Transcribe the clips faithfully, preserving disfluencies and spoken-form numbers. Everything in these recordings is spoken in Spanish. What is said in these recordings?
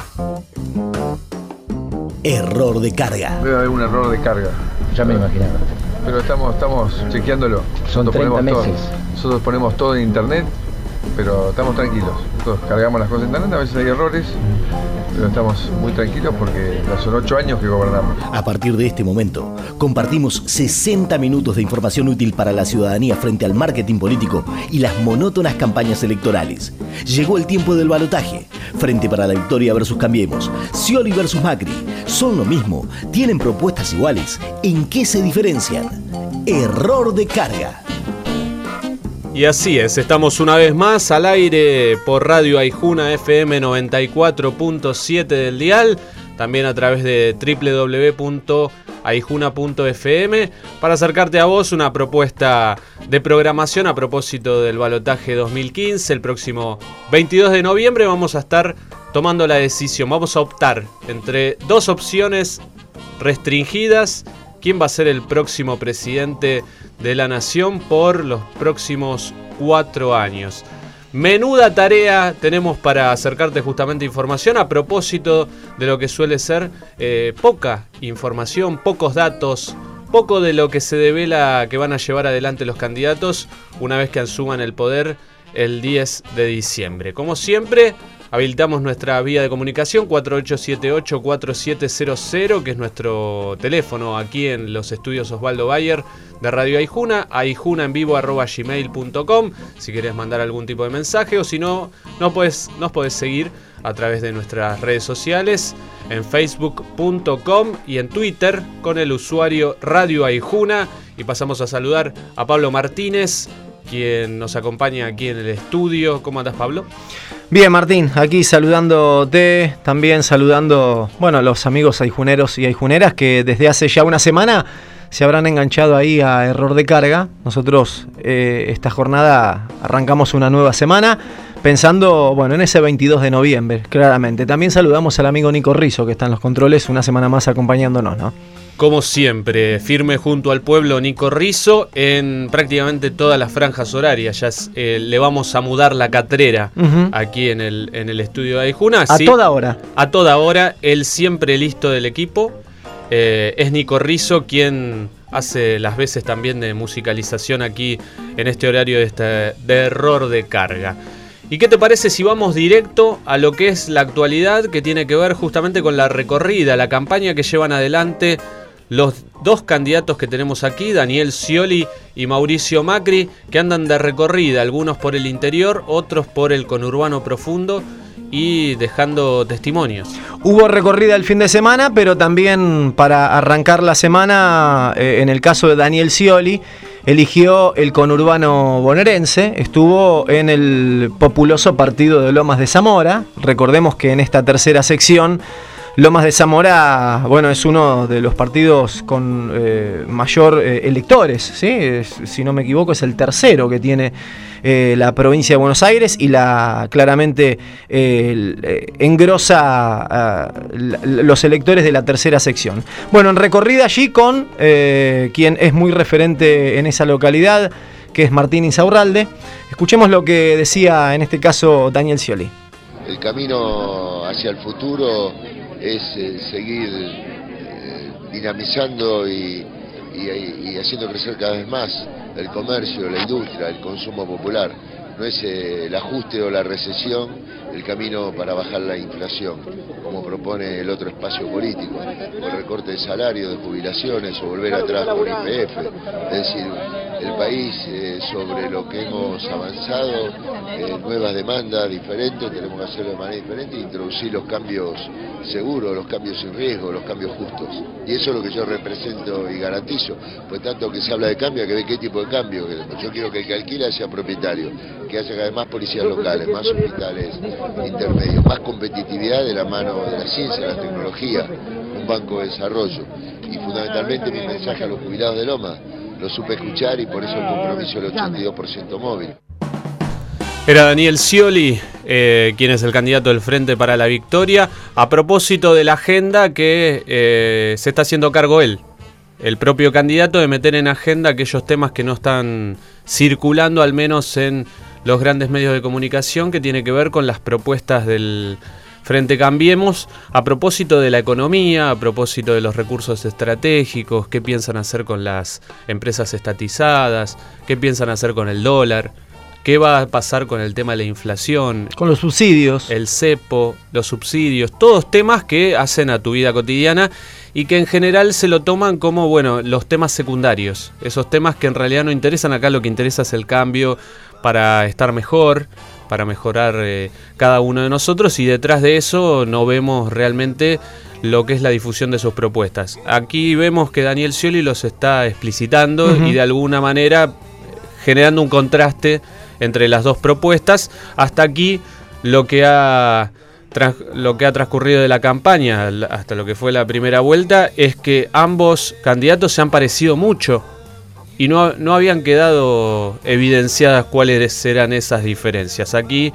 Error de carga. Debe haber un error de carga. Ya me imaginaba. Pero estamos, estamos chequeándolo. Son nosotros treinta ponemos meses. Todo, nosotros ponemos todo en internet, pero estamos tranquilos. Nosotros cargamos las cosas en internet, a veces hay errores, pero estamos muy tranquilos porque ya son ocho años que gobernamos. A partir de este momento, compartimos sesenta minutos de información útil para la ciudadanía frente al marketing político y las monótonas campañas electorales. Llegó el tiempo del balotaje. Frente para la Victoria versus Cambiemos. Scioli versus Macri. ¿Son lo mismo? ¿Tienen propuestas iguales? ¿En qué se diferencian? Error de carga. Y así es, estamos una vez más al aire por Radio Aijuna F M noventa y cuatro punto siete del dial, también a través de doble u doble u doble u punto aijuna punto f m para acercarte a vos una propuesta de programación a propósito del balotaje dos mil quince. El próximo veintidós de noviembre vamos a estar tomando la decisión, vamos a optar entre dos opciones restringidas: quién va a ser el próximo presidente de la nación por los próximos cuatro años. Menuda tarea tenemos para acercarte justamente información a propósito de lo que suele ser eh, poca información, pocos datos, poco de lo que se devela que van a llevar adelante los candidatos una vez que asuman el poder el diez de diciembre. Como siempre, habilitamos nuestra vía de comunicación cuatro ocho siete ocho cuatro siete cero cero, que es nuestro teléfono aquí en los estudios Osvaldo Bayer de Radio Aijuna, aijunaenvivo arroba gmail punto com, si querés mandar algún tipo de mensaje, o si no, no podés, nos podés seguir a través de nuestras redes sociales, en facebook punto com y en Twitter con el usuario Radio Aijuna. Y pasamos a saludar a Pablo Martínez, quien nos acompaña aquí en el estudio. ¿Cómo andás, Pablo? Bien, Martín, aquí saludándote, también saludando, bueno, a los amigos aijuneros y aijuneras que desde hace ya una semana se habrán enganchado ahí a Error de Carga. Nosotros eh, esta jornada arrancamos una nueva semana pensando, bueno, en ese veintidós de noviembre, claramente. También saludamos al amigo Nico Rizzo, que está en los controles una semana más acompañándonos, ¿no? Como siempre, firme junto al pueblo Nico Rizzo en prácticamente todas las franjas horarias. Ya es, eh, le vamos a mudar la catrera uh-huh. aquí en el, en el estudio de Aijuna. A sí, toda hora. A toda hora, él siempre listo del equipo. Eh, es Nico Rizzo quien hace las veces también de musicalización aquí en este horario de, este, de Error de Carga. ¿Y qué te parece si vamos directo a lo que es la actualidad, que tiene que ver justamente con la recorrida, la campaña que llevan adelante los dos candidatos que tenemos aquí, Daniel Scioli y Mauricio Macri, que andan de recorrida, algunos por el interior, otros por el conurbano profundo, y dejando testimonios? Hubo recorrida el fin de semana, pero también para arrancar la semana, eh, en el caso de Daniel Scioli, eligió el conurbano bonaerense, estuvo en el populoso partido de Lomas de Zamora. Recordemos que en esta tercera sección, Lomas de Zamora, bueno, es uno de los partidos con eh, mayor eh, electores, ¿sí? Es, si no me equivoco, es el tercero que tiene eh, la provincia de Buenos Aires, y la claramente eh, engrosa uh, los electores de la tercera sección. Bueno, en recorrida allí con eh, quien es muy referente en esa localidad, que es Martín Insaurralde. Escuchemos lo que decía en este caso Daniel Scioli. El camino hacia el futuro es eh, seguir eh, dinamizando y, y, y haciendo crecer cada vez más el comercio, la industria, el consumo popular. No es eh, el ajuste o la recesión el camino para bajar la inflación, como propone el otro espacio político, o el recorte de salarios, de jubilaciones, o volver atrás con I P F. Es decir, el país eh, sobre lo que hemos avanzado, eh, nuevas demandas diferentes, tenemos que hacerlo de manera diferente e introducir los cambios seguros, los cambios sin riesgo, los cambios justos. Y eso es lo que yo represento y garantizo. Pues tanto que se habla de cambio, que ve qué tipo de cambio queremos. Yo quiero que el que alquila sea propietario, que haya cada vez más policías locales, más hospitales intermedios, más competitividad de la mano de la ciencia, de la tecnología, un banco de desarrollo. Y fundamentalmente mi mensaje a los jubilados de Loma, lo supe escuchar, y por eso el compromiso del ochenta y dos por ciento móvil. Era Daniel Scioli, eh, quien es el candidato del Frente para la Victoria, a propósito de la agenda que eh, se está haciendo cargo él, el propio candidato, de meter en agenda aquellos temas que no están circulando, al menos en los grandes medios de comunicación, que tiene que ver con las propuestas del Frente Cambiemos, a propósito de la economía, a propósito de los recursos estratégicos, qué piensan hacer con las empresas estatizadas, qué piensan hacer con el dólar, qué va a pasar con el tema de la inflación, con los subsidios, el cepo, los subsidios, todos temas que hacen a tu vida cotidiana y que en general se lo toman como, bueno, los temas secundarios, esos temas que en realidad no interesan. Acá lo que interesa es el cambio para estar mejor, para mejorar eh, cada uno de nosotros, y detrás de eso no vemos realmente lo que es la difusión de sus propuestas. Aquí vemos que Daniel Scioli los está explicitando uh-huh. y de alguna manera generando un contraste entre las dos propuestas. Hasta aquí lo que ha tras, lo que ha transcurrido de la campaña, hasta lo que fue la primera vuelta, es que ambos candidatos se han parecido mucho y no, no habían quedado evidenciadas cuáles eran esas diferencias. Aquí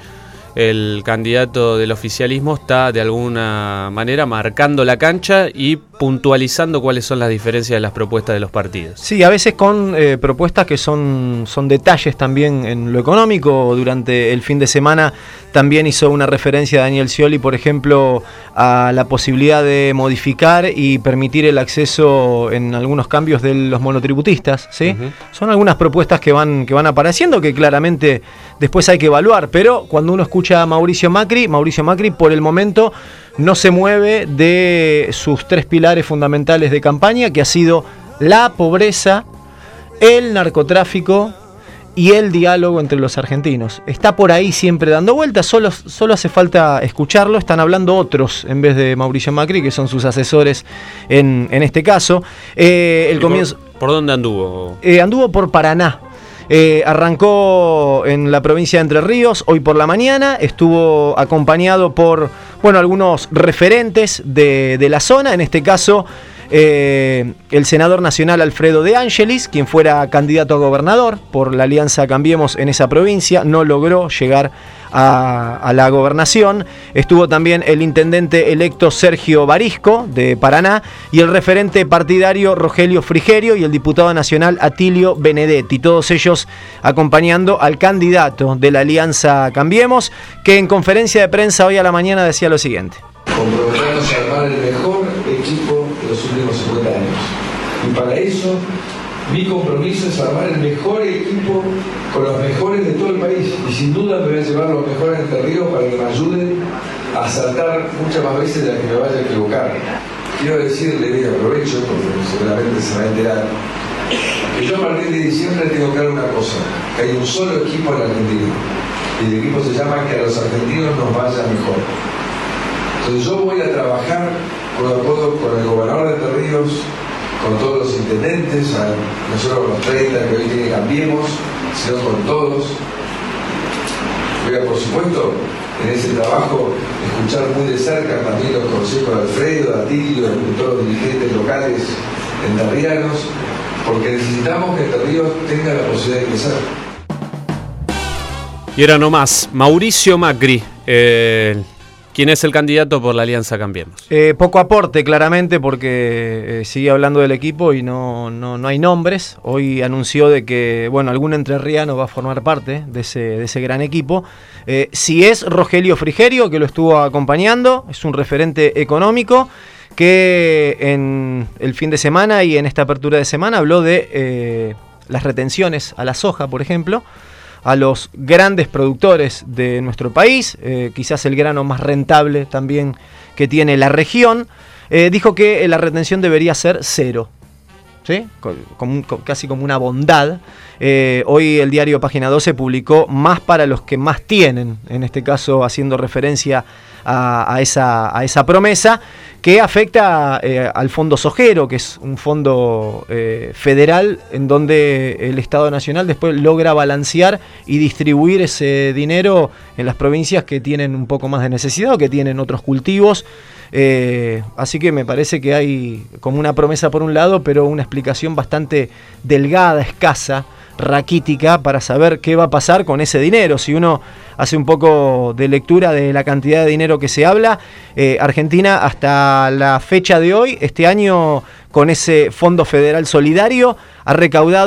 el candidato del oficialismo está de alguna manera marcando la cancha y puntualizando cuáles son las diferencias de las propuestas de los partidos. Sí, a veces con eh, propuestas que son, son detalles también en lo económico. Durante el fin de semana también hizo una referencia a Daniel Scioli, por ejemplo, a la posibilidad de modificar y permitir el acceso en algunos cambios de los monotributistas, ¿sí? Uh-huh. Son algunas propuestas que van, que van apareciendo, que claramente después hay que evaluar, pero cuando uno escucha a Mauricio Macri, Mauricio Macri por el momento no se mueve de sus tres pilares fundamentales de campaña, que ha sido la pobreza, el narcotráfico y el diálogo entre los argentinos. Está por ahí siempre dando vueltas, solo, solo hace falta escucharlo. Están hablando otros en vez de Mauricio Macri, que son sus asesores en, en este caso. Eh, el comienzo, por, ¿Por dónde anduvo? Eh, anduvo por Paraná. Eh, arrancó en la provincia de Entre Ríos hoy por la mañana, estuvo acompañado por, bueno, algunos referentes de, de la zona, en este caso eh, el senador nacional Alfredo De Angelis, quien fuera candidato a gobernador por la Alianza Cambiemos en esa provincia, no logró llegar a, a la gobernación. Estuvo también el intendente electo Sergio Barisco de Paraná y el referente partidario Rogelio Frigerio y el diputado nacional Atilio Benedetti, todos ellos acompañando al candidato de la Alianza Cambiemos, que en conferencia de prensa hoy a la mañana decía lo siguiente: comprometernos a armar el mejor equipo de los últimos cincuenta años, y para eso mi compromiso es armar el mejor equipo con los mejores de todo el país, y sin duda me voy a llevar los mejores de Entre Ríos para que me ayuden a acertar muchas más veces de las que me vaya a equivocar. Quiero decirle, y aprovecho porque seguramente se va a enterar, que yo a partir de diciembre tengo claro una cosa, que hay un solo equipo en la Argentina, y el equipo se llama que a los argentinos nos vaya mejor. Entonces yo voy a trabajar codo a codo con el gobernador de Entre Ríos, con todos los intendentes, no solo con los treinta que hoy tiene Cambiemos, sino con todos. Voy a, por supuesto, en ese trabajo escuchar muy de cerca también los consejos de Alfredo, de Atilio, de todos los dirigentes locales entrerrianos, porque necesitamos que Entre Ríos tenga la posibilidad de crecer. Y era nomás Mauricio Macri, eh, ¿quién es el candidato por la Alianza Cambiemos? Eh, poco aporte, claramente, porque eh, sigue hablando del equipo y no, no, no hay nombres. Hoy anunció de que, bueno, algún entrerriano va a formar parte de ese, de ese gran equipo. Eh, si es Rogelio Frigerio, que lo estuvo acompañando, es un referente económico que en el fin de semana y en esta apertura de semana habló de eh, las retenciones a la soja, por ejemplo, a los grandes productores de nuestro país, eh, quizás el grano más rentable también que tiene la región. Eh, dijo que la retención debería ser cero, ¿sí? Como, como, casi como una bondad. Eh, hoy el diario Página doce publicó más para los que más tienen, en este caso haciendo referencia a, a, esa, a esa promesa, que afecta eh, al Fondo Sojero, que es un fondo eh, federal en donde el Estado Nacional después logra balancear y distribuir ese dinero en las provincias que tienen un poco más de necesidad o que tienen otros cultivos. Eh, así que me parece que hay como una promesa por un lado, pero una explicación bastante delgada, escasa, raquítica, para saber qué va a pasar con ese dinero. Si uno hace un poco de lectura de la cantidad de dinero que se habla, eh, Argentina hasta la fecha de hoy, este año, con ese Fondo Federal Solidario, ha recaudado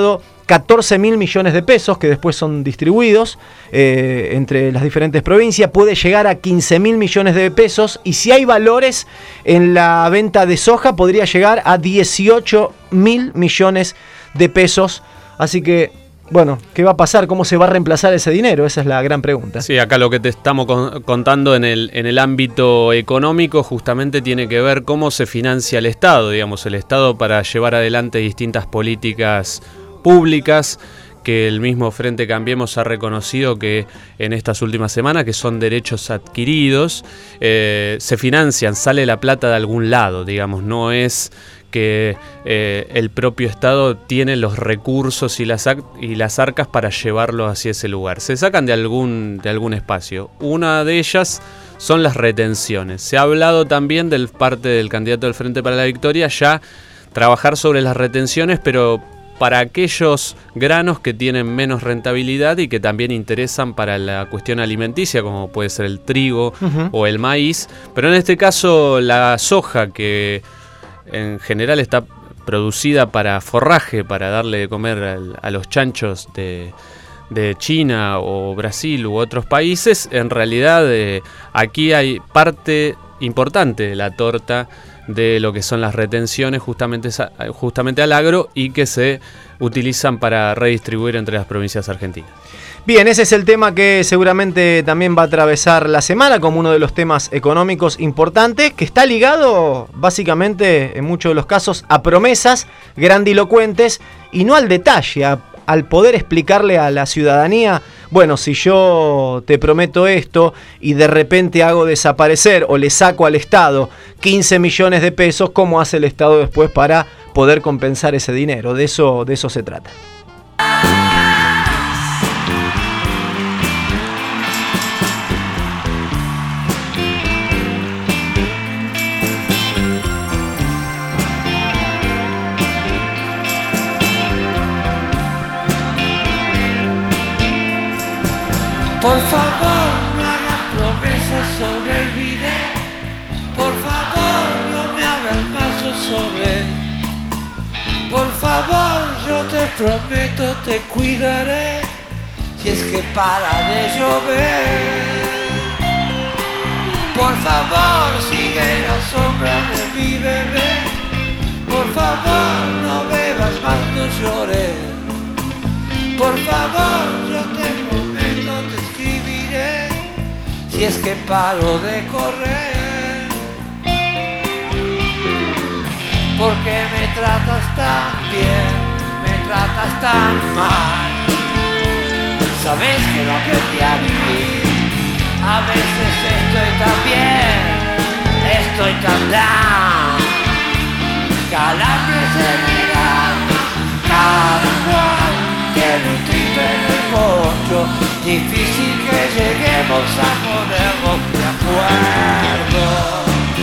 catorce mil millones de pesos que después son distribuidos eh, entre las diferentes provincias. Puede llegar a quince mil millones de pesos y si hay valores en la venta de soja podría llegar a dieciocho mil millones de pesos. Así que, bueno, ¿qué va a pasar? ¿Cómo se va a reemplazar ese dinero? Esa es la gran pregunta. Sí, acá lo que te estamos con, contando en el, en el ámbito económico justamente tiene que ver cómo se financia el Estado, digamos, el Estado para llevar adelante distintas políticas públicas que el mismo Frente Cambiemos ha reconocido que en estas últimas semanas, que son derechos adquiridos, eh, se financian, sale la plata de algún lado, digamos, no es que eh, el propio Estado tiene los recursos y las, y las arcas para llevarlo hacia ese lugar. Se sacan de algún, de algún espacio. Una de ellas son las retenciones. Se ha hablado también del parte del candidato del Frente para la Victoria ya trabajar sobre las retenciones, pero para aquellos granos que tienen menos rentabilidad y que también interesan para la cuestión alimenticia, como puede ser el trigo uh-huh. o el maíz. Pero en este caso la soja, que en general está producida para forraje, para darle de comer al, a los chanchos de, de China o Brasil u otros países, en realidad eh, aquí hay parte importante de la torta de lo que son las retenciones justamente, justamente al agro y que se utilizan para redistribuir entre las provincias argentinas. Bien, ese es el tema que seguramente también va a atravesar la semana como uno de los temas económicos importantes, que está ligado básicamente en muchos de los casos a promesas grandilocuentes y no al detalle, a, al poder explicarle a la ciudadanía, bueno, si yo te prometo esto y de repente hago desaparecer o le saco al Estado quince millones de pesos, ¿cómo hace el Estado después para poder compensar ese dinero? De eso, de eso se trata. Por favor, no hagas promesas sobre el video. Por favor, no me hagas pasos sobre. Por favor, yo te prometo, te cuidaré. Si es que para de llover. Por favor, sigue la sombra de mi bebé. Por favor, no bebas más, no llores. Por favor, yo te prometo, te escribiré. Si es que paro de correr. Porque me tratas tan bien, me tratas tan mal. Sabes que no aprendí a vivir. A veces estoy tan bien, estoy tan down. Calambres en el alma, cada cual tiene un triple en el bollo. Difícil que lleguemos a ponernos de acuerdo.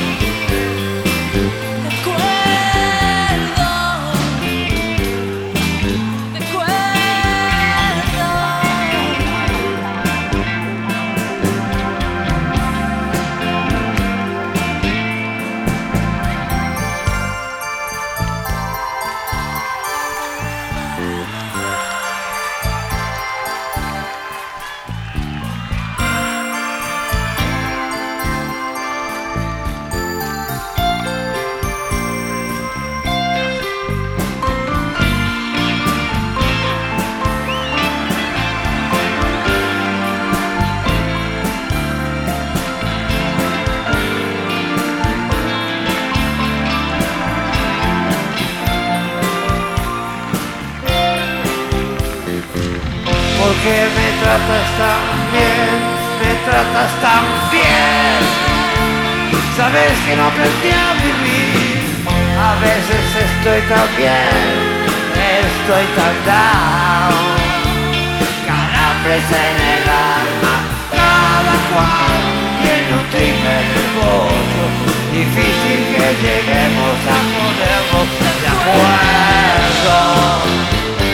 Porque me tratas tan bien, me tratas tan bien. Sabes que no aprendí a vivir. A veces estoy tan bien, estoy tan down. Calambres en el alma, cada cual tiene un triple en el bollo. Difícil que lleguemos a ponernos de acuerdo.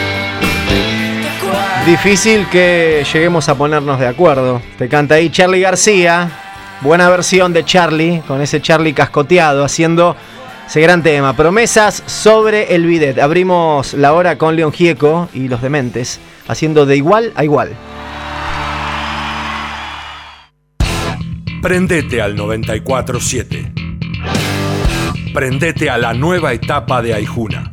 Difícil que lleguemos a ponernos de acuerdo. Te canta ahí Charly García. Buena versión de Charly, con ese Charly cascoteado, haciendo Ese gran tema, promesas sobre el bidet. Abrimos la hora con León Gieco y los dementes, haciendo de igual a igual. Prendete al noventa y cuatro siete. Prendete a la nueva etapa de Aijuna.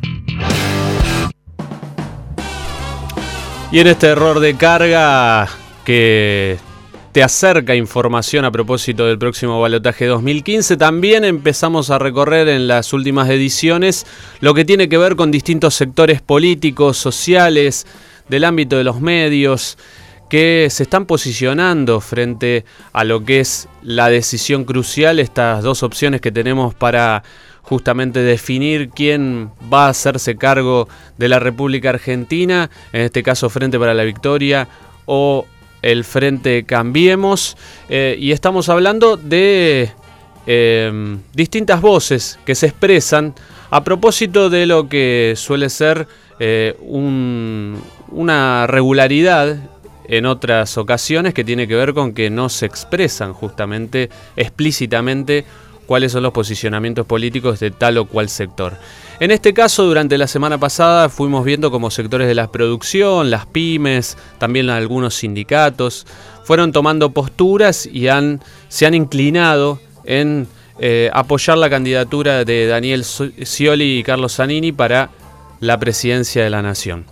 Y en este error de carga que te acerca información a propósito del próximo balotaje dos mil quince, también empezamos a recorrer en las últimas ediciones lo que tiene que ver con distintos sectores políticos, sociales, del ámbito de los medios, que se están posicionando frente a lo que es la decisión crucial, estas dos opciones que tenemos para justamente definir quién va a hacerse cargo de la República Argentina, en este caso Frente para la Victoria o el Frente Cambiemos, eh, y estamos hablando de eh, distintas voces que se expresan a propósito de lo que suele ser eh, un, una regularidad en otras ocasiones que tiene que ver con que no se expresan justamente explícitamente cuáles son los posicionamientos políticos de tal o cual sector. En este caso, durante la semana pasada fuimos viendo cómo sectores de la producción, las pymes, también algunos sindicatos, fueron tomando posturas y han, se han inclinado en eh, apoyar la candidatura de Daniel Scioli y Carlos Zanini para la presidencia de la Nación.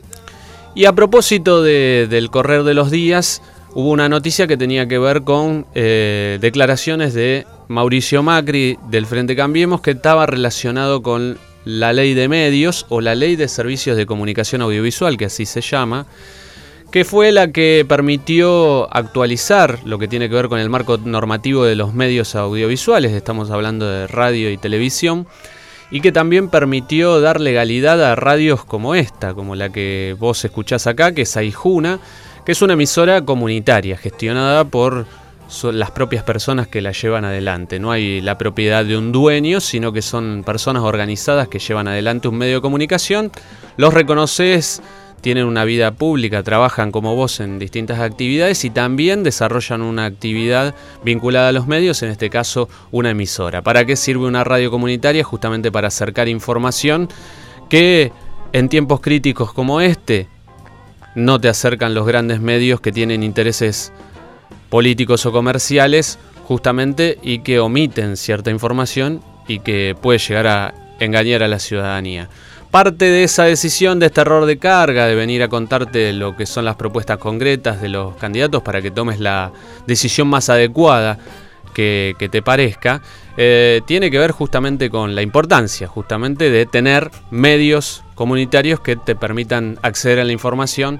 Y a propósito de, del correr de los días, hubo una noticia que tenía que ver con eh, declaraciones de Mauricio Macri del Frente Cambiemos, que estaba relacionado con la ley de medios o la ley de servicios de comunicación audiovisual, que así se llama, que fue la que permitió actualizar lo que tiene que ver con el marco normativo de los medios audiovisuales, estamos hablando de radio y televisión, y que también permitió dar legalidad a radios como esta, como la que vos escuchás acá, que es Aijuna, que es una emisora comunitaria gestionada por las propias personas que la llevan adelante. No hay la propiedad de un dueño, sino que son personas organizadas que llevan adelante un medio de comunicación. Los reconoces, tienen una vida pública, trabajan como vos en distintas actividades y también desarrollan una actividad vinculada a los medios, en este caso una emisora. ¿Para qué sirve una radio comunitaria? Justamente para acercar información que en tiempos críticos como este no te acercan los grandes medios que tienen intereses políticos o comerciales, justamente, y que omiten cierta información y que puede llegar a engañar a la ciudadanía. Parte de esa decisión, de este error de carga, de venir a contarte lo que son las propuestas concretas de los candidatos para que tomes la decisión más adecuada que, que te parezca, eh, tiene que ver justamente con la importancia, justamente, de tener medios comunitarios que te permitan acceder a la información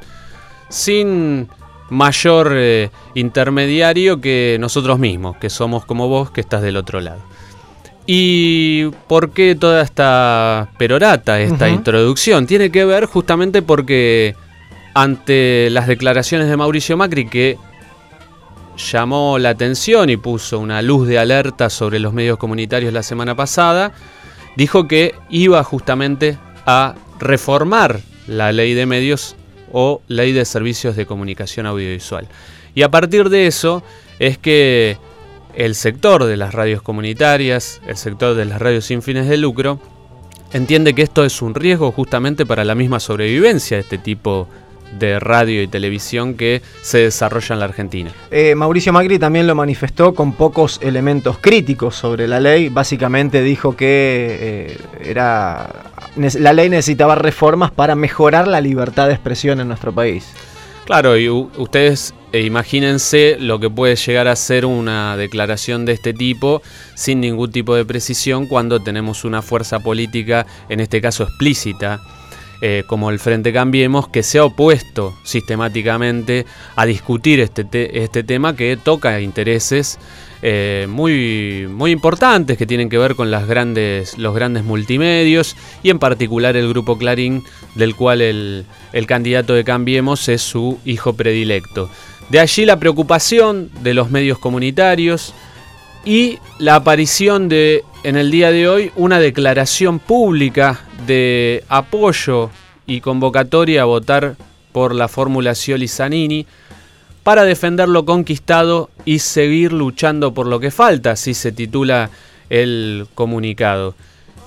sin mayor eh, intermediario que nosotros mismos, que somos como vos, que estás del otro lado. ¿Y por qué toda esta perorata, esta uh-huh. introducción? Tiene que ver justamente porque ante las declaraciones de Mauricio Macri, que llamó la atención y puso una luz de alerta sobre los medios comunitarios la semana pasada, dijo que iba justamente a reformar la ley de medios o ley de servicios de comunicación audiovisual. Y a partir de eso es que el sector de las radios comunitarias, el sector de las radios sin fines de lucro, entiende que esto es un riesgo justamente para la misma sobrevivencia de este tipo de radio y televisión que se desarrolla en la Argentina. Eh, Mauricio Macri también lo manifestó con pocos elementos críticos sobre la ley. Básicamente dijo que eh, era la ley necesitaba reformas para mejorar la libertad de expresión en nuestro país. Claro, y u- ustedes eh, imagínense lo que puede llegar a ser una declaración de este tipo sin ningún tipo de precisión cuando tenemos una fuerza política, en este caso explícita, Eh, como el Frente Cambiemos, que se ha opuesto sistemáticamente a discutir este, te- este tema que toca intereses eh, muy, muy importantes que tienen que ver con las grandes, los grandes multimedios y en particular el Grupo Clarín, del cual el, el candidato de Cambiemos es su hijo predilecto. De allí la preocupación de los medios comunitarios y la aparición de, en el día de hoy, una declaración pública de apoyo y convocatoria a votar por la fórmula Scioli-Zanini para defender lo conquistado y seguir luchando por lo que falta, así se titula el comunicado.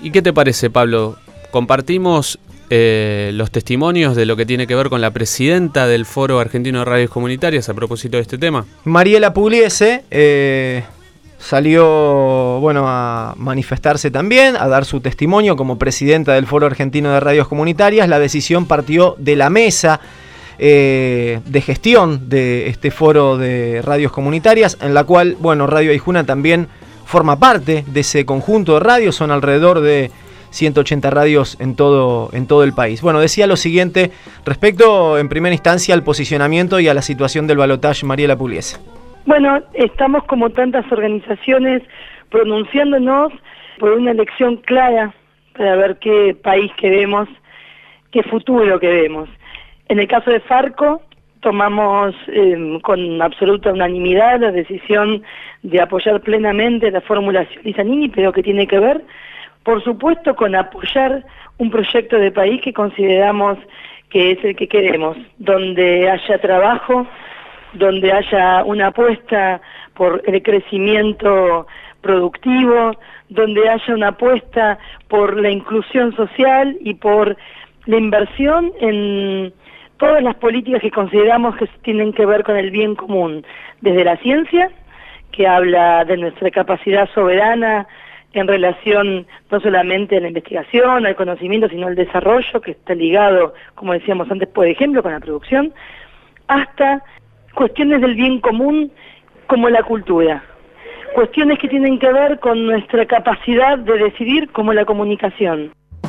¿Y qué te parece, Pablo? Compartimos eh, los testimonios de lo que tiene que ver con la presidenta del Foro Argentino de Radios Comunitarias a propósito de este tema. Mariela Pugliese eh, salió bueno, a manifestarse también, a dar su testimonio como presidenta del Foro Argentino de Radios Comunitarias. La decisión partió de la mesa eh, de gestión de este Foro de Radios Comunitarias, en la cual, bueno, Radio Aijuna también forma parte de ese conjunto de radios. Son alrededor de ciento ochenta radios en todo, en todo el país. Bueno, decía lo siguiente respecto, en primera instancia, al posicionamiento y a la situación del balotaje. Mariela Pugliese. Bueno, estamos como tantas organizaciones pronunciándonos por una elección clara para ver qué país queremos, qué futuro queremos. En el caso de Farco, tomamos eh, con absoluta unanimidad la decisión de apoyar plenamente la fórmula Scioli-Zanini, pero que tiene que ver, por supuesto, con apoyar un proyecto de país que consideramos que es el que queremos, donde haya trabajo, donde haya una apuesta por el crecimiento productivo, donde haya una apuesta por la inclusión social y por la inversión en todas las políticas que consideramos que tienen que ver con el bien común, desde la ciencia, que habla de nuestra capacidad soberana en relación no solamente a la investigación, al conocimiento, sino al desarrollo, que está ligado, como decíamos antes, por ejemplo, con la producción, hasta cuestiones del bien común como la cultura, cuestiones que tienen que ver con nuestra capacidad de decidir como la comunicación.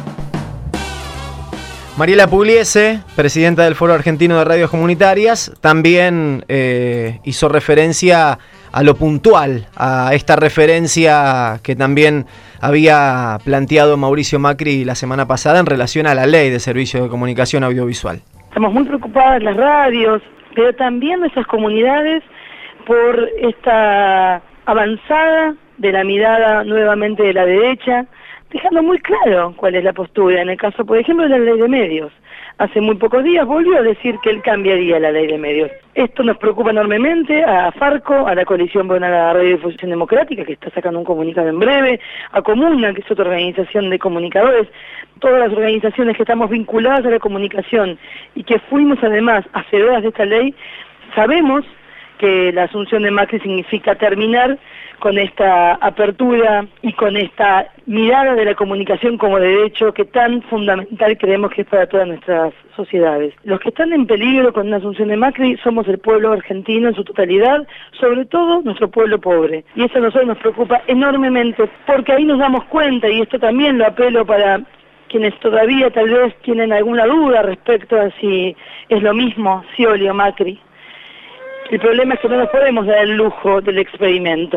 Mariela Pugliese, presidenta del Foro Argentino de Radios Comunitarias, también eh, hizo referencia a lo puntual, a esta referencia que también había planteado Mauricio Macri la semana pasada en relación a la Ley de Servicios de Comunicación Audiovisual. Estamos muy preocupadas las radios, pero también nuestras comunidades, por esta avanzada de la mirada nuevamente de la derecha, dejando muy claro cuál es la postura. En el caso, por ejemplo, de la ley de medios. Hace muy pocos días volvió a decir que él cambiaría la ley de medios. Esto nos preocupa enormemente a Farco, a la Coalición por la Radiodifusión Democrática, que está sacando un comunicado en breve, a Comuna, que es otra organización de comunicadores, todas las organizaciones que estamos vinculadas a la comunicación y que fuimos además hacedoras de esta ley. Sabemos que la asunción de Macri significa terminar con esta apertura y con esta mirada de la comunicación como derecho que tan fundamental creemos que es para todas nuestras sociedades. Los que están en peligro con una asunción de Macri somos el pueblo argentino en su totalidad, sobre todo nuestro pueblo pobre. Y eso a nosotros nos preocupa enormemente, porque ahí nos damos cuenta, y esto también lo apelo para quienes todavía tal vez tienen alguna duda respecto a si es lo mismo Scioli o Macri. El problema es que no nos podemos dar el lujo del experimento.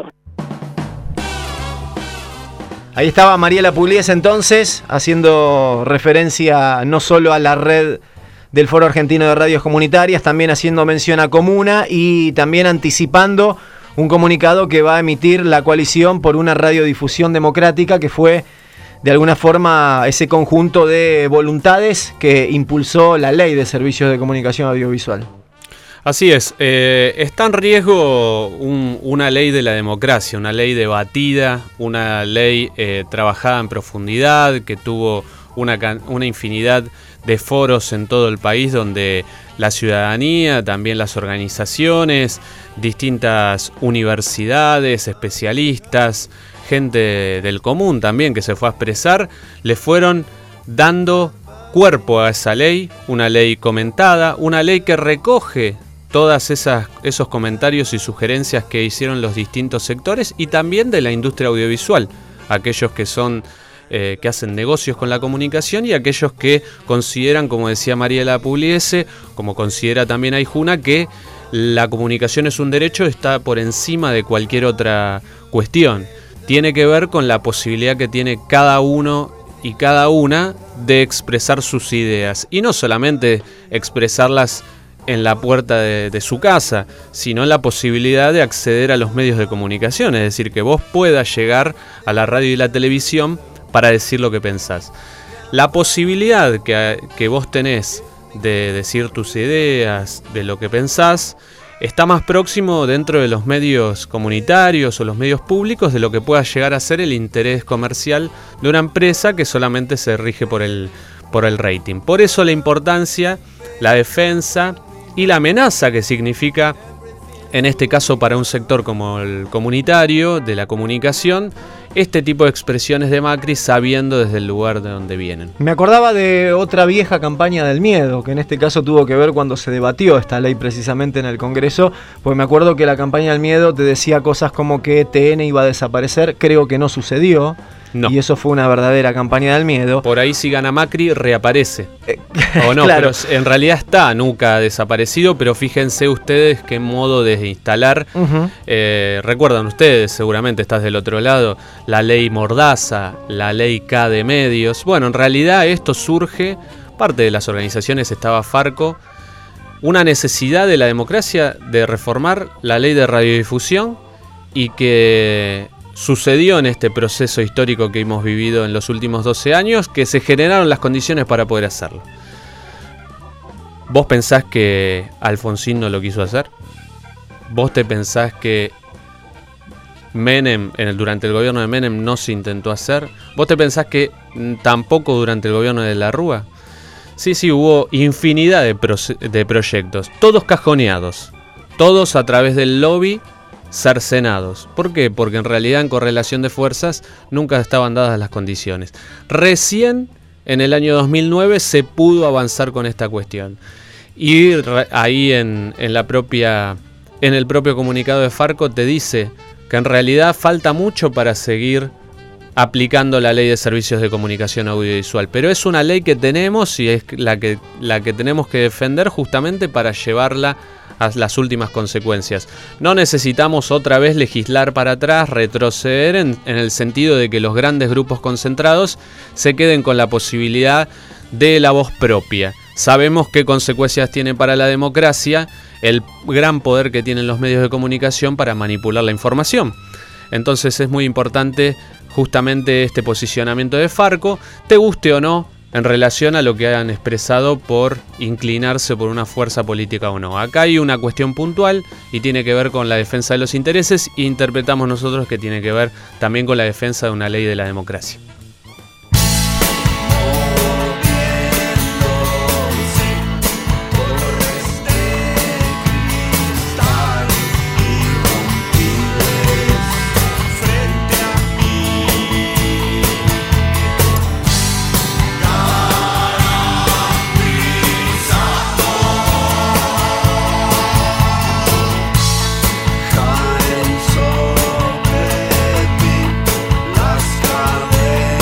Ahí estaba Mariela Pugliese entonces, haciendo referencia no solo a la red del Foro Argentino de Radios Comunitarias, también haciendo mención a Comuna y también anticipando un comunicado que va a emitir la Coalición por una Radiodifusión Democrática, que fue de alguna forma ese conjunto de voluntades que impulsó la Ley de Servicios de Comunicación Audiovisual. Así es, eh, está en riesgo un, una ley de la democracia, una ley debatida, una ley eh, trabajada en profundidad, que tuvo una, una infinidad de foros en todo el país donde la ciudadanía, también las organizaciones, distintas universidades, especialistas, gente del común también que se fue a expresar, le fueron dando cuerpo a esa ley, una ley comentada, una ley que recoge todas esas esos comentarios y sugerencias que hicieron los distintos sectores y también de la industria audiovisual, aquellos que son eh, que hacen negocios con la comunicación y aquellos que consideran, como decía Mariela Pugliese, como considera también Aijuna, que la comunicación es un derecho, está por encima de cualquier otra cuestión. Tiene que ver con la posibilidad que tiene cada uno y cada una de expresar sus ideas y no solamente expresarlas en la puerta de, de su casa, sino la posibilidad de acceder a los medios de comunicación, es decir, que vos puedas llegar a la radio y la televisión para decir lo que pensás. La posibilidad que, que vos tenés de decir tus ideas, de lo que pensás, está más próximo dentro de los medios comunitarios o los medios públicos de lo que pueda llegar a ser el interés comercial de una empresa que solamente se rige por el, por el rating. Por eso la importancia, la defensa y la amenaza que significa, en este caso para un sector como el comunitario, de la comunicación, este tipo de expresiones de Macri sabiendo desde el lugar de donde vienen. Me acordaba de otra vieja campaña del miedo, que en este caso tuvo que ver cuando se debatió esta ley precisamente en el Congreso, porque me acuerdo que la campaña del miedo te decía cosas como que T N iba a desaparecer, creo que no sucedió. No. Y eso fue una verdadera campaña del miedo. Por ahí si gana Macri reaparece. Eh, o no, claro. Pero en realidad está, nunca ha desaparecido, pero fíjense ustedes qué modo de instalar. Uh-huh. Eh, recuerdan ustedes, seguramente estás del otro lado, la ley Mordaza, la ley K de medios. Bueno, en realidad esto surge, parte de las organizaciones estaba Farco, una necesidad de la democracia de reformar la ley de radiodifusión y que sucedió en este proceso histórico que hemos vivido en los últimos doce años, que se generaron las condiciones para poder hacerlo. ¿Vos pensás que Alfonsín no lo quiso hacer? ¿Vos te pensás que Menem, en el, durante el gobierno de Menem no se intentó hacer? ¿Vos te pensás que tampoco durante el gobierno de la Rúa? Sí, sí, hubo infinidad de, pro, de proyectos, todos cajoneados, todos a través del lobby, cercenados. ¿Por qué? Porque en realidad en correlación de fuerzas nunca estaban dadas las condiciones. Recién en el año dos mil nueve se pudo avanzar con esta cuestión. Y ahí en, en, la propia, en el propio comunicado de Farco te dice que en realidad falta mucho para seguir aplicando la ley de servicios de comunicación audiovisual. Pero es una ley que tenemos y es la que, la que tenemos que defender justamente para llevarla a las últimas consecuencias. No necesitamos otra vez legislar para atrás, retroceder en, en el sentido de que los grandes grupos concentrados se queden con la posibilidad de la voz propia. Sabemos qué consecuencias tiene para la democracia el gran poder que tienen los medios de comunicación para manipular la información. Entonces es muy importante justamente este posicionamiento de Farco, te guste o no, en relación a lo que han expresado por inclinarse por una fuerza política o no. Acá hay una cuestión puntual y tiene que ver con la defensa de los intereses e interpretamos nosotros que tiene que ver también con la defensa de una ley de la democracia. Caen sobre ti las cadenas.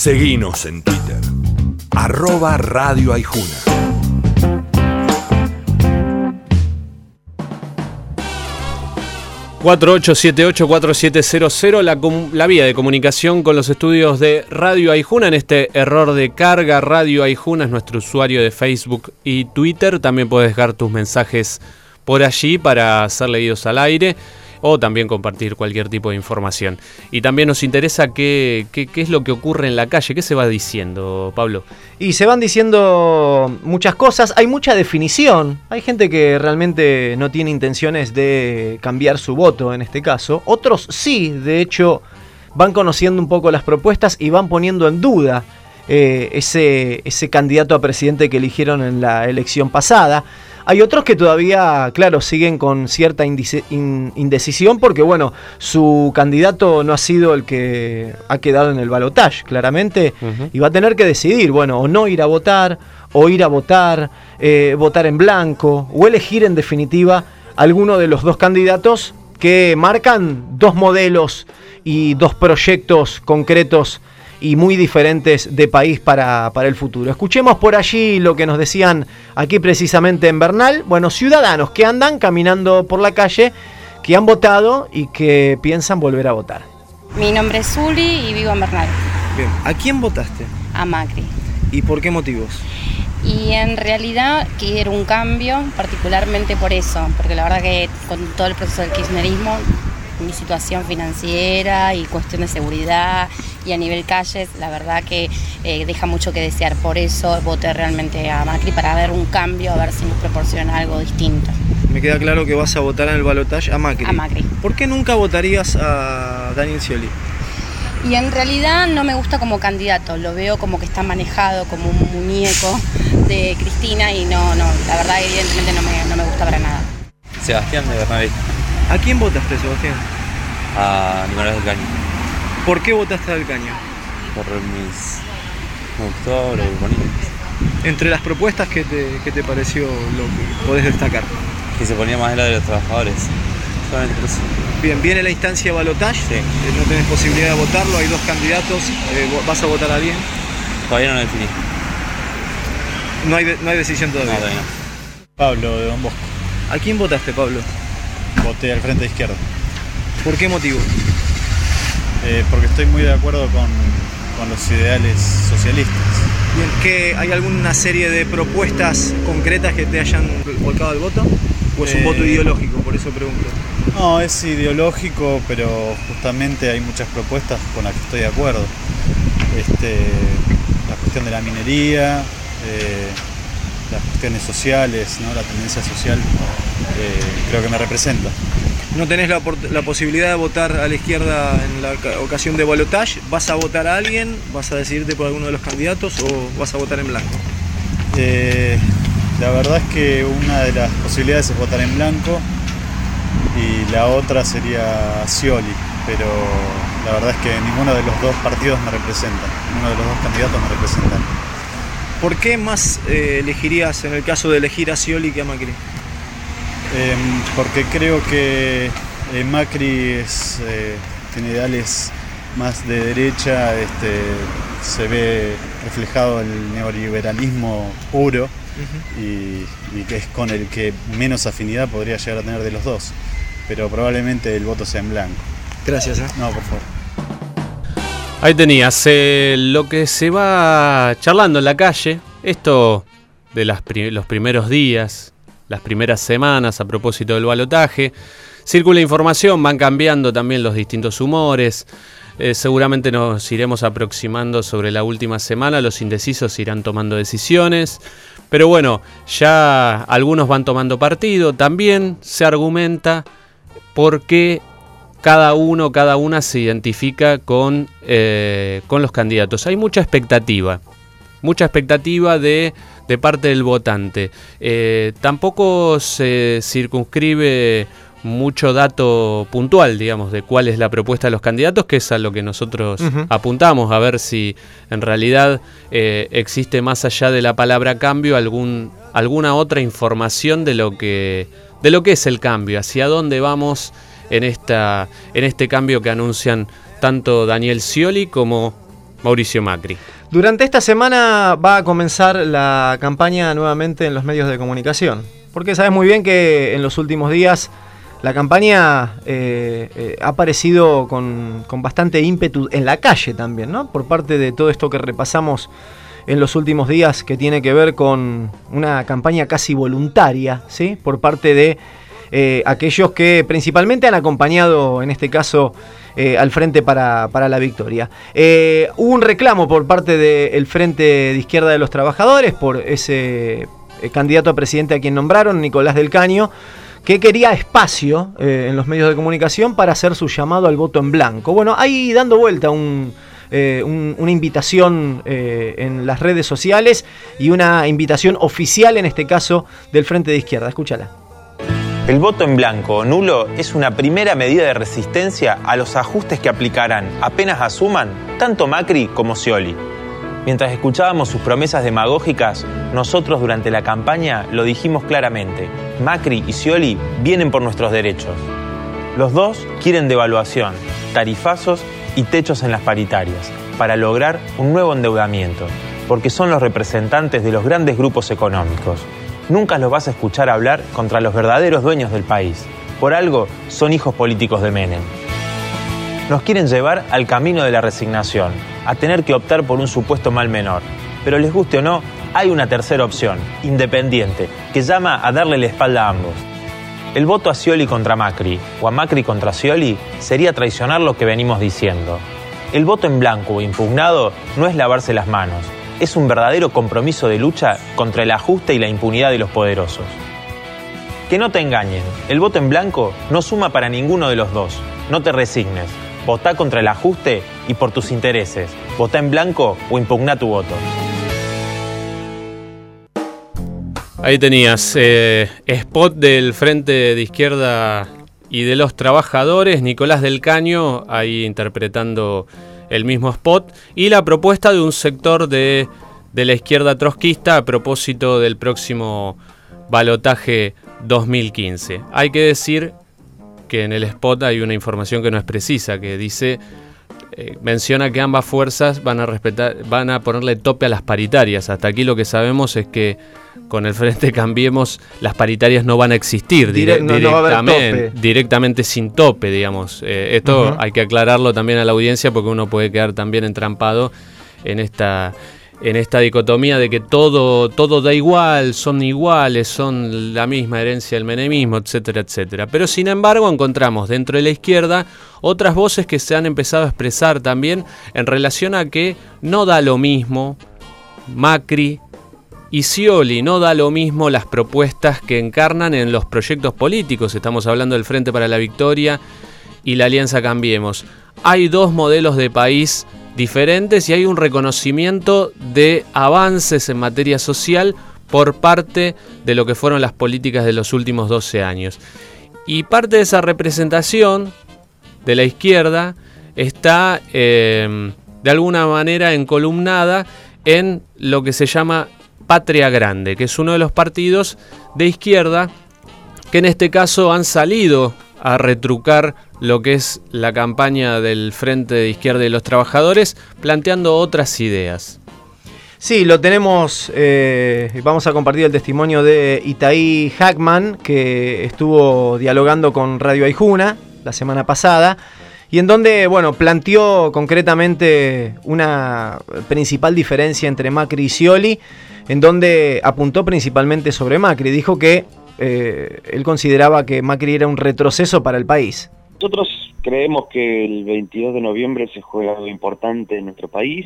Seguinos en Twitter, arroba Radio Aijuna. cuatro ocho siete ocho cuatro siete cero cero, la, la vía de comunicación con los estudios de Radio Aijuna. En este error de carga, Radio Aijuna es nuestro usuario de Facebook y Twitter. También puedes dejar tus mensajes por allí para ser leídos al aire o también compartir cualquier tipo de información. Y también nos interesa qué, qué, qué es lo que ocurre en la calle, qué se va diciendo, Pablo. Y se van diciendo muchas cosas, hay mucha definición, hay gente que realmente no tiene intenciones de cambiar su voto en este caso, otros sí, de hecho van conociendo un poco las propuestas y van poniendo en duda eh, ese, ese candidato a presidente que eligieron en la elección pasada. Hay otros que todavía, claro, siguen con cierta indecisión porque, bueno, su candidato no ha sido el que ha quedado en el balotaje, claramente, uh-huh. y va a tener que decidir, bueno, o no ir a votar, o ir a votar, eh, votar en blanco, o elegir en definitiva alguno de los dos candidatos que marcan dos modelos y dos proyectos concretos y muy diferentes de país para, para el futuro. Escuchemos por allí lo que nos decían aquí precisamente en Bernal. Bueno, ciudadanos que andan caminando por la calle, que han votado y que piensan volver a votar. Mi nombre es Zuli y vivo en Bernal. Bien, ¿a quién votaste? A Macri. ¿Y por qué motivos? Y en realidad quiero un cambio, particularmente por eso, porque la verdad que con todo el proceso del kirchnerismo, mi situación financiera y cuestión de seguridad y a nivel calles, la verdad que eh, deja mucho que desear. Por eso voté realmente a Macri, para ver un cambio, a ver si nos proporciona algo distinto. Me queda claro que vas a votar en el balotaje a Macri. A Macri. ¿Por qué nunca votarías a Daniel Scioli? Y en realidad no me gusta como candidato, lo veo como que está manejado como un muñeco de Cristina y no, no, la verdad evidentemente no me, no me gusta para nada. Sebastián de Bernabé. ¿A quién votaste, Sebastián? A Nicolás del Caño. ¿Por qué votaste al Caño? Por mis... me gustó lo bonito. Entre las propuestas, ¿qué te, qué te pareció lo que podés destacar? Que se ponía más del lado de los trabajadores. Solamente eso. Bien, viene la instancia de balotaje, sí. eh, no tenés posibilidad de votarlo, hay dos candidatos, eh, ¿vas a votar a alguien? Todavía no lo definí. No hay, de, no hay decisión todavía. No, todavía no. Pablo de Don Bosco. ¿A quién votaste, Pablo? Voté al Frente Izquierda. ¿Por qué motivo? Eh, porque estoy muy de acuerdo con, con los ideales socialistas. Bien, ¿qué, ¿hay alguna serie de propuestas concretas que te hayan volcado al voto? ¿O es un eh, voto ideológico? Por eso pregunto. No, es ideológico, pero justamente hay muchas propuestas con las que estoy de acuerdo. Este, la cuestión de la minería, eh, las cuestiones sociales, ¿no? La tendencia social, eh, creo que me representa. ¿No tenés la, la posibilidad de votar a la izquierda en la ocasión de balotaje? ¿Vas a votar a alguien? ¿Vas a decidirte por alguno de los candidatos o vas a votar en blanco? Eh, la verdad es que una de las posibilidades es votar en blanco y la otra sería Scioli, pero la verdad es que ninguno de los dos partidos me representa, ninguno de los dos candidatos me representa. ¿Por qué más eh, elegirías en el caso de elegir a Scioli que a Macri? Eh, porque creo que eh, Macri es, eh, tiene ideales más de derecha, este, se ve reflejado el neoliberalismo puro, uh-huh. y, y que es con el que menos afinidad podría llegar a tener de los dos, pero probablemente el voto sea en blanco. Gracias. ¿eh? No, por favor. Ahí tenías eh, lo que se va charlando en la calle, esto de las pri- los primeros días, las primeras semanas a propósito del balotaje. Circula información, van cambiando también los distintos humores. Eh, seguramente nos iremos aproximando sobre la última semana, los indecisos irán tomando decisiones. Pero bueno, ya algunos van tomando partido. También se argumenta por qué cada uno, cada una se identifica con, eh, con los candidatos. Hay mucha expectativa, mucha expectativa de... de parte del votante. Eh, tampoco se circunscribe mucho dato puntual, digamos, de cuál es la propuesta de los candidatos, que es a lo que nosotros uh-huh. apuntamos, a ver si en realidad eh, existe más allá de la palabra cambio algún, alguna otra información de lo que, de lo que es el cambio, hacia dónde vamos en, esta, en este cambio que anuncian tanto Daniel Scioli como Mauricio Macri. Durante esta semana va a comenzar la campaña nuevamente en los medios de comunicación, porque sabes muy bien que en los últimos días la campaña eh, eh, ha aparecido con, con bastante ímpetu en la calle también, ¿no? Por parte de todo esto que repasamos en los últimos días, que tiene que ver con una campaña casi voluntaria, ¿sí? Por parte de eh, aquellos que principalmente han acompañado, en este caso, Eh, al Frente para, para la Victoria. Eh, hubo un reclamo por parte del Frente de Izquierda de los Trabajadores por ese eh, candidato a presidente a quien nombraron, Nicolás del Caño, que quería espacio eh, en los medios de comunicación para hacer su llamado al voto en blanco. Bueno, ahí dando vuelta un, eh, un, una invitación eh, en las redes sociales y una invitación oficial, en este caso, del Frente de Izquierda. Escúchala. El voto en blanco o nulo es una primera medida de resistencia a los ajustes que aplicarán, apenas asuman, tanto Macri como Scioli. Mientras escuchábamos sus promesas demagógicas, nosotros durante la campaña lo dijimos claramente. Macri y Scioli vienen por nuestros derechos. Los dos quieren devaluación, tarifazos y techos en las paritarias, para lograr un nuevo endeudamiento, porque son los representantes de los grandes grupos económicos. Nunca los vas a escuchar hablar contra los verdaderos dueños del país. Por algo, son hijos políticos de Menem. Nos quieren llevar al camino de la resignación, a tener que optar por un supuesto mal menor. Pero les guste o no, hay una tercera opción, independiente, que llama a darle la espalda a ambos. El voto a Scioli contra Macri, o a Macri contra Scioli, sería traicionar lo que venimos diciendo. El voto en blanco o impugnado no es lavarse las manos. Es un verdadero compromiso de lucha contra el ajuste y la impunidad de los poderosos. Que no te engañen, el voto en blanco no suma para ninguno de los dos. No te resignes, votá contra el ajuste y por tus intereses. Votá en blanco o impugná tu voto. Ahí tenías eh, spot del Frente de Izquierda y de los Trabajadores, Nicolás del Caño ahí interpretando el mismo spot, y la propuesta de un sector de, de la izquierda trotskista a propósito del próximo balotaje dos mil quince. Hay que decir que en el spot hay una información que no es precisa, que dice, eh, menciona que ambas fuerzas van a respetar, van a ponerle tope a las paritarias. Hasta aquí lo que sabemos es que con el Frente Cambiemos las paritarias no van a existir dire- no, directamente, no tope. directamente sin tope, digamos. Eh, esto uh-huh. hay que aclararlo también a la audiencia porque uno puede quedar también entrampado en esta, en esta dicotomía de que todo, todo da igual, son iguales, son la misma herencia del menemismo, etcétera, etcétera. Pero sin embargo encontramos dentro de la izquierda otras voces que se han empezado a expresar también en relación a que no da lo mismo Macri y Scioli, no da lo mismo las propuestas que encarnan en los proyectos políticos. Estamos hablando del Frente para la Victoria y la Alianza Cambiemos. Hay dos modelos de país diferentes y hay un reconocimiento de avances en materia social por parte de lo que fueron las políticas de los últimos doce años. Y parte de esa representación de la izquierda está eh, de alguna manera encolumnada en lo que se llama Patria Grande, que es uno de los partidos de izquierda que en este caso han salido a retrucar lo que es la campaña del Frente de Izquierda y los Trabajadores, planteando otras ideas. Sí, lo tenemos, eh, vamos a compartir el testimonio de Itaí Hackman, que estuvo dialogando con Radio Aijuna la semana pasada, y en donde, bueno, planteó concretamente una principal diferencia entre Macri y Scioli, en donde apuntó principalmente sobre Macri. Dijo que eh, él consideraba que Macri era un retroceso para el país. Nosotros creemos que el veintidós de noviembre se juega algo importante en nuestro país.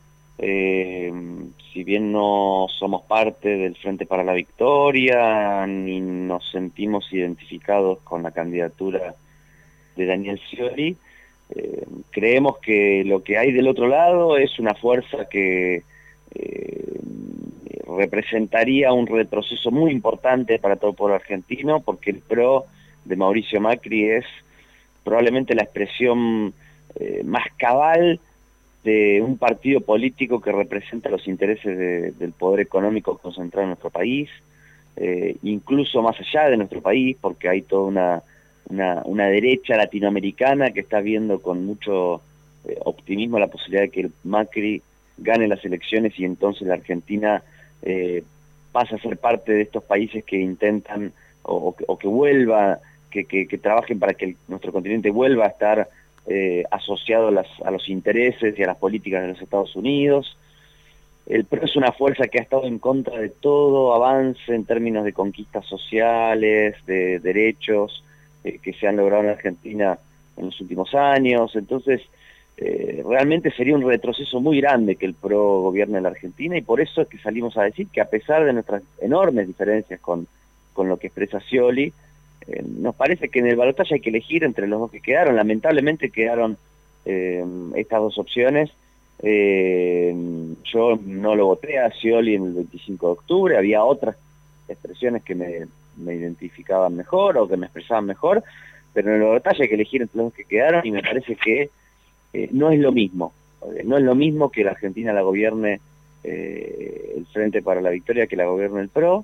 Eh, si bien no somos parte del Frente para la Victoria, ni nos sentimos identificados con la candidatura de Daniel Scioli, eh, creemos que lo que hay del otro lado es una fuerza que eh, representaría un retroceso muy importante para todo el pueblo argentino, porque el PRO de Mauricio Macri es probablemente la expresión eh, más cabal de un partido político que representa los intereses de, del poder económico concentrado en nuestro país, eh, incluso más allá de nuestro país, porque hay toda una, una, una derecha latinoamericana que está viendo con mucho eh, optimismo a la posibilidad de que el Macri gane las elecciones y entonces la Argentina eh, pasa a ser parte de estos países que intentan o, o, que, o que vuelva, que, que, que trabajen para que el, nuestro continente vuelva a estar eh, asociado a, las, a los intereses y a las políticas de los Estados Unidos. El P R O es una fuerza que ha estado en contra de todo avance en términos de conquistas sociales, de derechos eh, que se han logrado en Argentina en los últimos años. Entonces, eh, realmente sería un retroceso muy grande que el P R O gobierne la Argentina, y por eso es que salimos a decir que a pesar de nuestras enormes diferencias con, con lo que expresa Scioli, eh, nos parece que en el balotaje hay que elegir entre los dos que quedaron. Lamentablemente quedaron eh, estas dos opciones. Eh, yo no lo voté a Scioli en el veinticinco de octubre, había otras expresiones que me, me identificaban mejor o que me expresaban mejor, pero en el balotaje hay que elegir entre los que quedaron, y me parece que eh, no es lo mismo, no es lo mismo que la Argentina la gobierne eh, el Frente para la Victoria que la gobierne el P R O.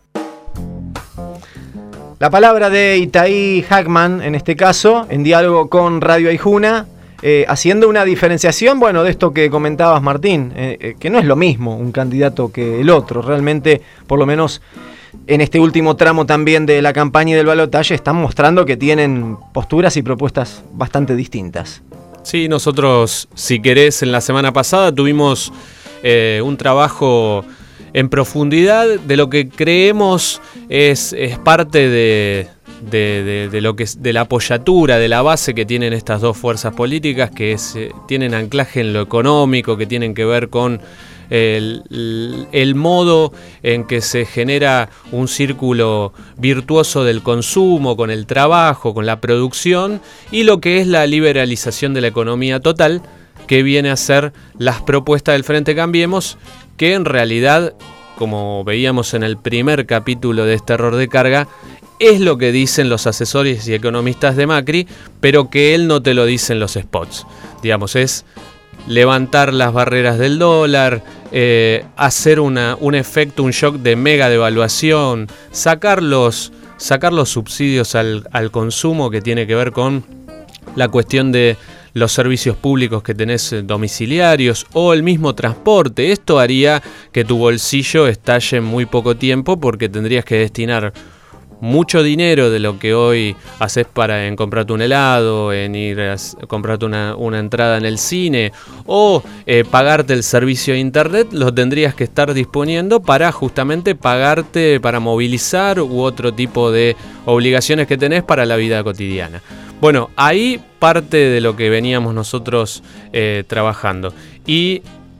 La palabra de Itaí Hackman, en este caso, en diálogo con Radio Aijuna, eh, haciendo una diferenciación, bueno, de esto que comentabas, Martín, eh, eh, que no es lo mismo un candidato que el otro. Realmente, por lo menos en este último tramo también de la campaña y del balotaje, están mostrando que tienen posturas y propuestas bastante distintas. Sí, nosotros, si querés, en la semana pasada tuvimos eh, un trabajo en profundidad de lo que creemos es, es parte de, de, de, de lo que es, de la apoyatura, de la base que tienen estas dos fuerzas políticas, que es, eh, tienen anclaje en lo económico, que tienen que ver con el, el, el modo en que se genera un círculo virtuoso del consumo, con el trabajo, con la producción, y lo que es la liberalización de la economía total, que viene a ser las propuestas del Frente Cambiemos, que en realidad, como veíamos en el primer capítulo de este error de carga, es lo que dicen los asesores y economistas de Macri, pero que él no te lo dice en los spots. Digamos, es levantar las barreras del dólar, eh, hacer una, un efecto, un shock de mega devaluación, sacar los, sacar los subsidios al, al consumo, que tiene que ver con la cuestión de los servicios públicos que tenés domiciliarios o el mismo transporte. Esto haría que tu bolsillo estalle en muy poco tiempo, porque tendrías que destinar mucho dinero de lo que hoy haces para en comprarte un helado, en ir a comprarte una, una entrada en el cine o eh, pagarte el servicio de internet, lo tendrías que estar disponiendo para justamente pagarte, para movilizar u otro tipo de obligaciones que tenés para la vida cotidiana. Bueno, ahí parte de lo que veníamos nosotros eh, trabajando. Y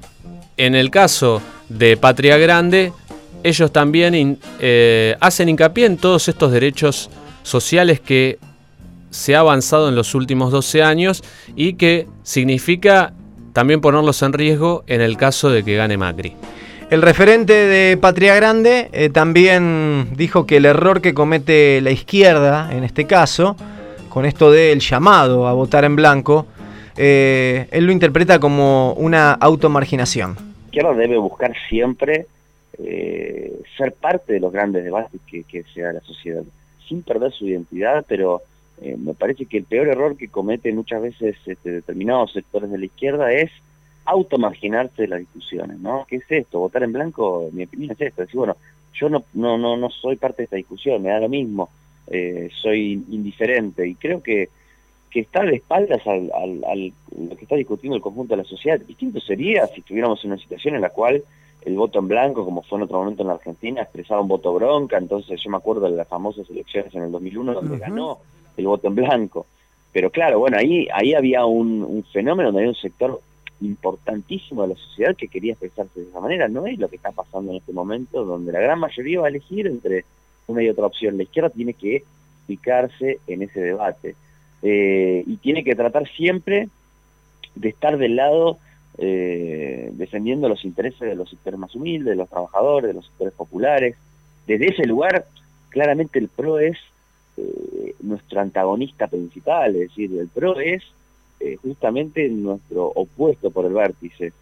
en el caso de Patria Grande, ellos también in, eh, hacen hincapié en todos estos derechos sociales que se ha avanzado en los últimos doce años y que significa también ponerlos en riesgo en el caso de que gane Macri. El referente de Patria Grande eh, también dijo que el error que comete la izquierda, en este caso, con esto del llamado a votar en blanco, eh, él lo interpreta como una automarginación. La izquierda debe buscar siempre eh, ser parte de los grandes debates que, que se da la sociedad, sin perder su identidad, pero eh, me parece que el peor error que cometen muchas veces este, determinados sectores de la izquierda es automarginarse de las discusiones, ¿no? ¿Qué es esto? Votar en blanco, mi opinión es esto, decir, bueno, yo no, no, no, no soy parte de esta discusión, me da lo mismo. Eh, soy indiferente, y creo que, que estar de espaldas al, al, al lo que está discutiendo el conjunto de la sociedad. Distinto sería si estuviéramos en una situación en la cual el voto en blanco, como fue en otro momento en la Argentina, expresaba un voto bronca. Entonces yo me acuerdo de las famosas elecciones en el dos mil uno donde uh-huh. ganó el voto en blanco, pero claro, bueno, ahí, ahí había un, un fenómeno donde había un sector importantísimo de la sociedad que quería expresarse de esa manera. No es lo que está pasando en este momento, donde la gran mayoría va a elegir entre una y otra opción. La izquierda tiene que picarse en ese debate eh, y tiene que tratar siempre de estar del lado eh, defendiendo los intereses de los sectores más humildes, de los trabajadores, de los sectores populares. Desde ese lugar, claramente el P R O es eh, nuestro antagonista principal, es decir, el P R O es eh, justamente nuestro opuesto por el vértice.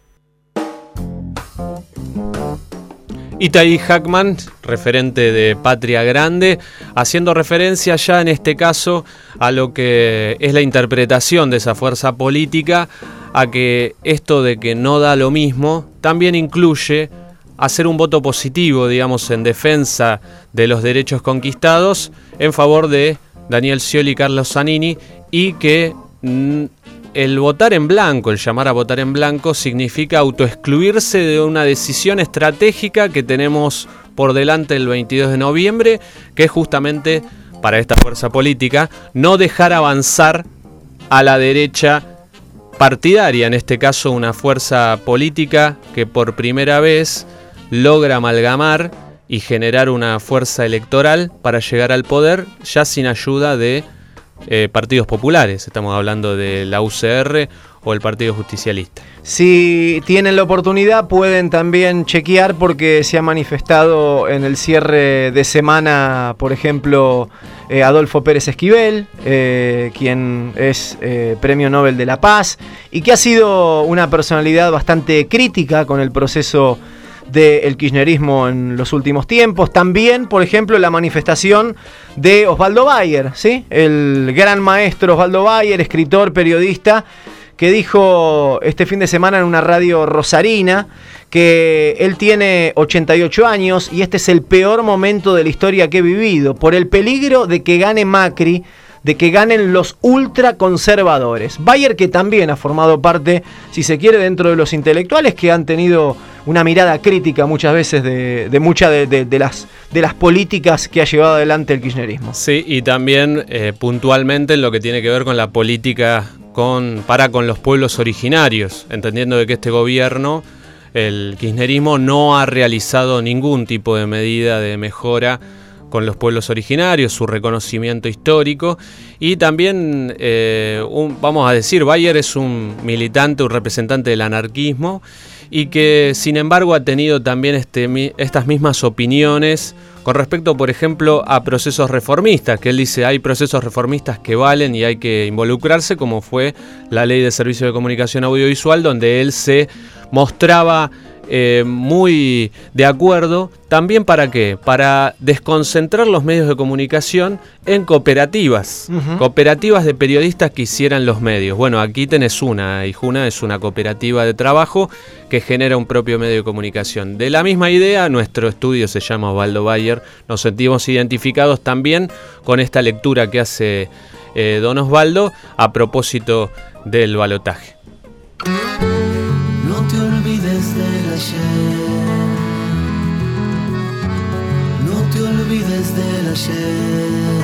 Itaí Hackman, referente de Patria Grande, haciendo referencia ya en este caso a lo que es la interpretación de esa fuerza política a que esto de que no da lo mismo también incluye hacer un voto positivo, digamos, en defensa de los derechos conquistados en favor de Daniel Scioli y Carlos Zanini, y que mm, el votar en blanco, el llamar a votar en blanco, significa autoexcluirse de una decisión estratégica que tenemos por delante el veintidós de noviembre, que es justamente para esta fuerza política no dejar avanzar a la derecha partidaria, en este caso una fuerza política que por primera vez logra amalgamar y generar una fuerza electoral para llegar al poder, ya sin ayuda de eh, partidos populares. Estamos hablando de la U C R o el Partido Justicialista. Si tienen la oportunidad, pueden también chequear, porque se ha manifestado en el cierre de semana, por ejemplo, eh, Adolfo Pérez Esquivel, eh, quien es eh, Premio Nobel de la Paz, y que ha sido una personalidad bastante crítica con el proceso del kirchnerismo en los últimos tiempos. También, por ejemplo, la manifestación de Osvaldo Bayer, ¿sí? El gran maestro Osvaldo Bayer, escritor, periodista, que dijo este fin de semana en una radio rosarina que él tiene ochenta y ocho años y este es el peor momento de la historia que he vivido, por el peligro de que gane Macri, de que ganen los ultraconservadores. Bayer, que también ha formado parte, si se quiere, dentro de los intelectuales que han tenido una mirada crítica muchas veces de, de muchas de, de, de, las, de las políticas que ha llevado adelante el kirchnerismo. Sí, y también eh, puntualmente en lo que tiene que ver con la política con, para con los pueblos originarios, entendiendo de que este gobierno, el kirchnerismo, no ha realizado ningún tipo de medida de mejora con los pueblos originarios, su reconocimiento histórico, y también, eh, un, vamos a decir, Bayer es un militante, un representante del anarquismo, y que sin embargo ha tenido también este, estas mismas opiniones con respecto, por ejemplo, a procesos reformistas, que él dice hay procesos reformistas que valen y hay que involucrarse, como fue la Ley de Servicio de Comunicación Audiovisual, donde él se mostraba Eh, muy de acuerdo. ¿También para qué? Para desconcentrar los medios de comunicación en cooperativas, uh-huh. cooperativas de periodistas que hicieran los medios. Bueno, aquí tenés una, Ijuna es una cooperativa de trabajo que genera un propio medio de comunicación. De la misma idea, nuestro estudio se llama Osvaldo Bayer. Nos sentimos identificados también con esta lectura que hace eh, don Osvaldo a propósito del balotaje. No te olvides del ayer, no te olvides del ayer,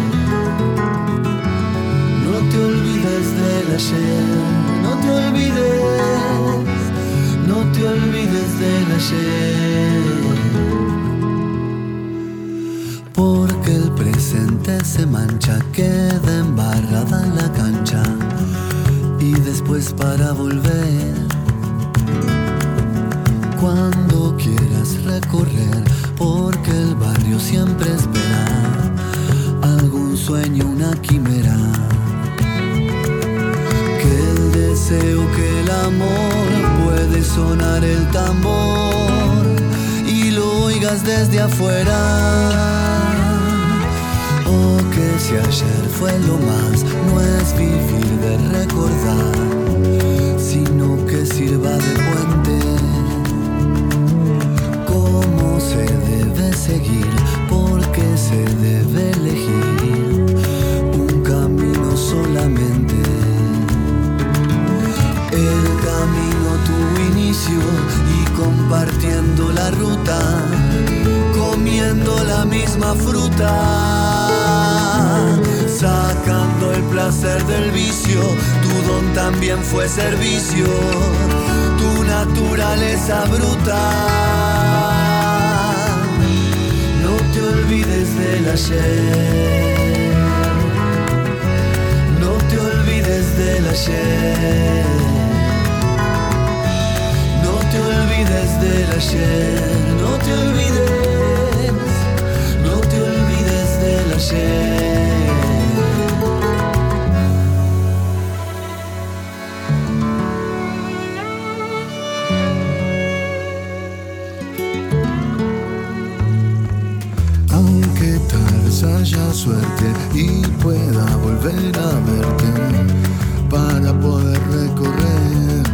no te olvides del ayer, no te olvides, no te olvides del ayer, porque el presente se mancha, queda embarrada en la cancha y después para volver. Cuando quieras recorrer, porque el barrio siempre espera algún sueño, una quimera. Que el deseo, que el amor puede sonar el tambor y lo oigas desde afuera. O que si ayer fue lo más, no es vivir de recordar, sino que sirva de puente. Cómo se debe seguir, porque se debe elegir un camino solamente. El camino tuvo inicio y compartiendo la ruta, comiendo la misma fruta, sacando el placer del vicio. Tu don también fue servicio, tu naturaleza bruta. No te olvides del ayer, no te olvides del ayer, no te olvides del ayer, no te olvides, no te olvides del ayer. Haya suerte y pueda volver a verte, para poder recorrer,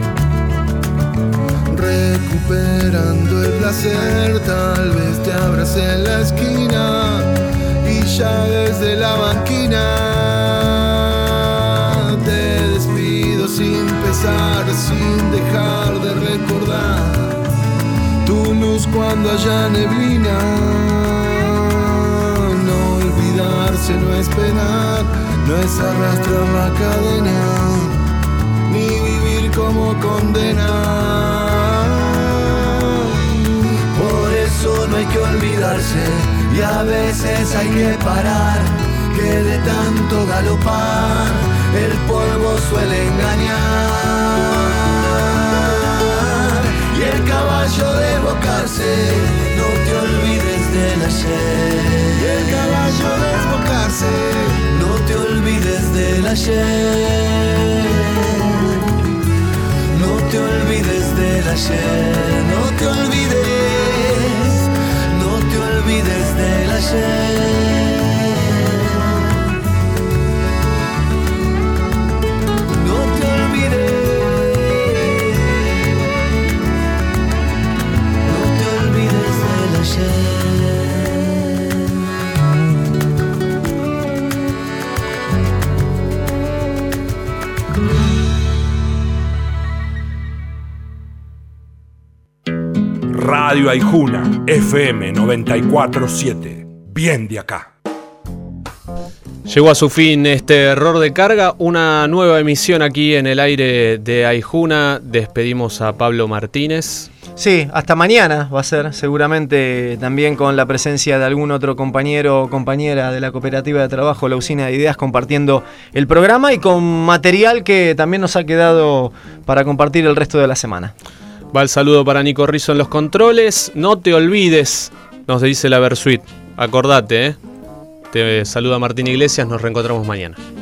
recuperando el placer. Tal vez te abras en la esquina y ya desde la banquina te despido sin pesar, sin dejar de recordar tu luz cuando haya neblina. No olvidarse, no esperar, no es arrastrar la cadena, ni vivir como condena. Por eso no hay que olvidarse y a veces hay que parar, que de tanto galopar el polvo suele engañar. Y el caballo desbocarse, no te olvides del ayer. Y el caballo desbocarse, no te olvides del ayer. No te olvides del ayer, no te olvides, no te olvides del ayer. Radio Aijuna, F M noventa y cuatro punto siete. Bien de acá. Llegó a su fin este error de carga, una nueva emisión aquí en el aire de Aijuna. Despedimos a Pablo Martínez. Sí, hasta mañana va a ser, seguramente también con la presencia de algún otro compañero o compañera de la cooperativa de trabajo, la Usina de Ideas, compartiendo el programa y con material que también nos ha quedado para compartir el resto de la semana. Va el saludo para Nico Rizzo en los controles. No te olvides, nos dice la Versuit. Acordate, ¿eh? Te saluda Martín Iglesias, nos reencontramos mañana.